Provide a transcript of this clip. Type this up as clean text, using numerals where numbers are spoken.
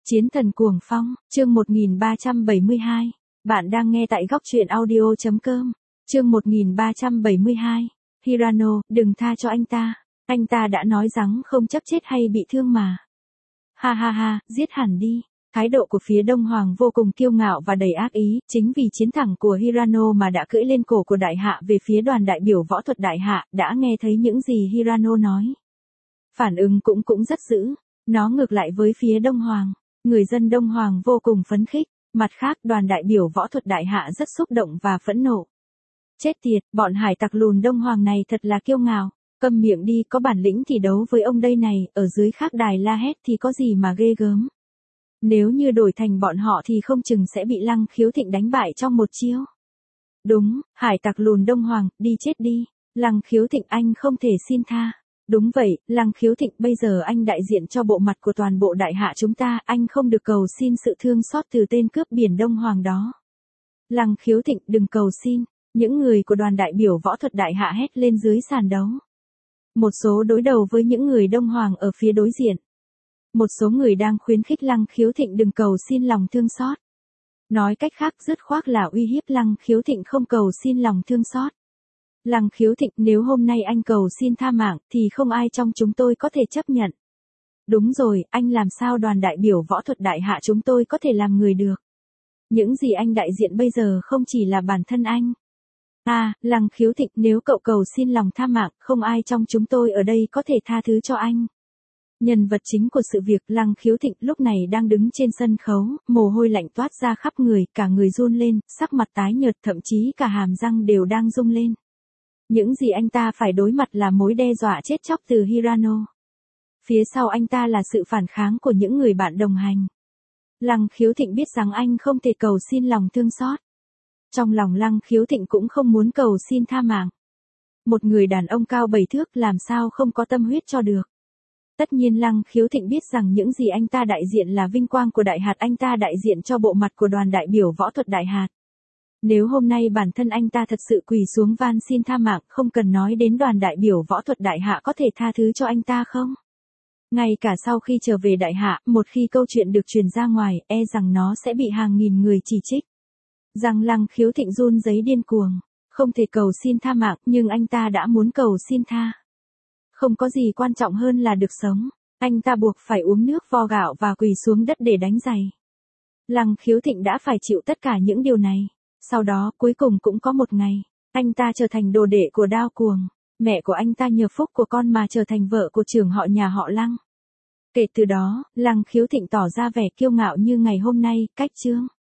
Chiến thần cuồng phong, chương 1372. Bạn đang nghe tại góc truyện audio.com. Chương 1372. Hirano, đừng tha cho anh ta. Anh ta đã nói rằng không chấp chết hay bị thương mà. Ha ha ha, giết hẳn đi. Thái độ của phía Đông Hoàng vô cùng kiêu ngạo và đầy ác ý, chính vì chiến thắng của Hirano mà đã cưỡi lên cổ của đại hạ về phía đoàn đại biểu võ thuật đại hạ, đã nghe thấy những gì Hirano nói. Phản ứng cũng rất dữ, nó ngược lại với phía Đông Hoàng. Người dân Đông Hoàng vô cùng phấn khích, mặt khác đoàn đại biểu võ thuật đại hạ rất xúc động và phẫn nộ. Chết tiệt, bọn hải tặc lùn Đông Hoàng này thật là kiêu ngạo, câm miệng đi, có bản lĩnh thì đấu với ông đây này, ở dưới khác đài la hét thì có gì mà ghê gớm. Nếu như đổi thành bọn họ thì không chừng sẽ bị Lăng Khiếu Thịnh đánh bại trong một chiêu. Đúng, hải tặc lùn Đông Hoàng, đi chết đi, Lăng Khiếu Thịnh anh không thể xin tha. Đúng vậy, Lăng Khiếu Thịnh, bây giờ anh đại diện cho bộ mặt của toàn bộ đại hạ chúng ta, anh không được cầu xin sự thương xót từ tên cướp biển Đông Hoàng đó. Lăng Khiếu Thịnh, đừng cầu xin, những người của đoàn đại biểu võ thuật đại hạ hét lên dưới sàn đấu. Một số đối đầu với những người Đông Hoàng ở phía đối diện. Một số người đang khuyến khích Lăng Khiếu Thịnh đừng cầu xin lòng thương xót. Nói cách khác dứt khoát là uy hiếp Lăng Khiếu Thịnh không cầu xin lòng thương xót. Lăng Khiếu Thịnh, nếu hôm nay anh cầu xin tha mạng thì không ai trong chúng tôi có thể chấp nhận. Đúng rồi, anh làm sao đoàn đại biểu võ thuật đại hạ chúng tôi có thể làm người được. Những gì anh đại diện bây giờ không chỉ là bản thân anh. Lăng Khiếu Thịnh, nếu cậu cầu xin lòng tha mạng, không ai trong chúng tôi ở đây có thể tha thứ cho anh. Nhân vật chính của sự việc Lăng Khiếu Thịnh lúc này đang đứng trên sân khấu, mồ hôi lạnh toát ra khắp người, cả người run lên, sắc mặt tái nhợt, thậm chí cả hàm răng đều đang rung lên. Những gì anh ta phải đối mặt là mối đe dọa chết chóc từ Hirano. Phía sau anh ta là sự phản kháng của những người bạn đồng hành. Lăng Khiếu Thịnh biết rằng anh không thể cầu xin lòng thương xót. Trong lòng Lăng Khiếu Thịnh cũng không muốn cầu xin tha mạng. Một người đàn ông cao 7 thước làm sao không có tâm huyết cho được. Tất nhiên Lăng Khiếu Thịnh biết rằng những gì anh ta đại diện là vinh quang của đại hạt, anh ta đại diện cho bộ mặt của đoàn đại biểu võ thuật đại hạt. Nếu hôm nay bản thân anh ta thật sự quỳ xuống van xin tha mạng, không cần nói đến đoàn đại biểu võ thuật đại hạ có thể tha thứ cho anh ta không? Ngay cả sau khi trở về đại hạ, một khi câu chuyện được truyền ra ngoài, e rằng nó sẽ bị hàng nghìn người chỉ trích. Rằng Lăng Khiếu Thịnh run rẩy điên cuồng, không thể cầu xin tha mạng, nhưng anh ta đã muốn cầu xin tha. Không có gì quan trọng hơn là được sống, anh ta buộc phải uống nước vo gạo và quỳ xuống đất để đánh giày. Lăng Khiếu Thịnh đã phải chịu tất cả những điều này. Sau đó, cuối cùng cũng có một ngày, anh ta trở thành đồ đệ của Đao Cuồng. Mẹ của anh ta nhờ phúc của con mà trở thành vợ của trưởng họ nhà họ Lăng. Kể từ đó, Lăng Khiếu Thịnh tỏ ra vẻ kiêu ngạo như ngày hôm nay, cách chương.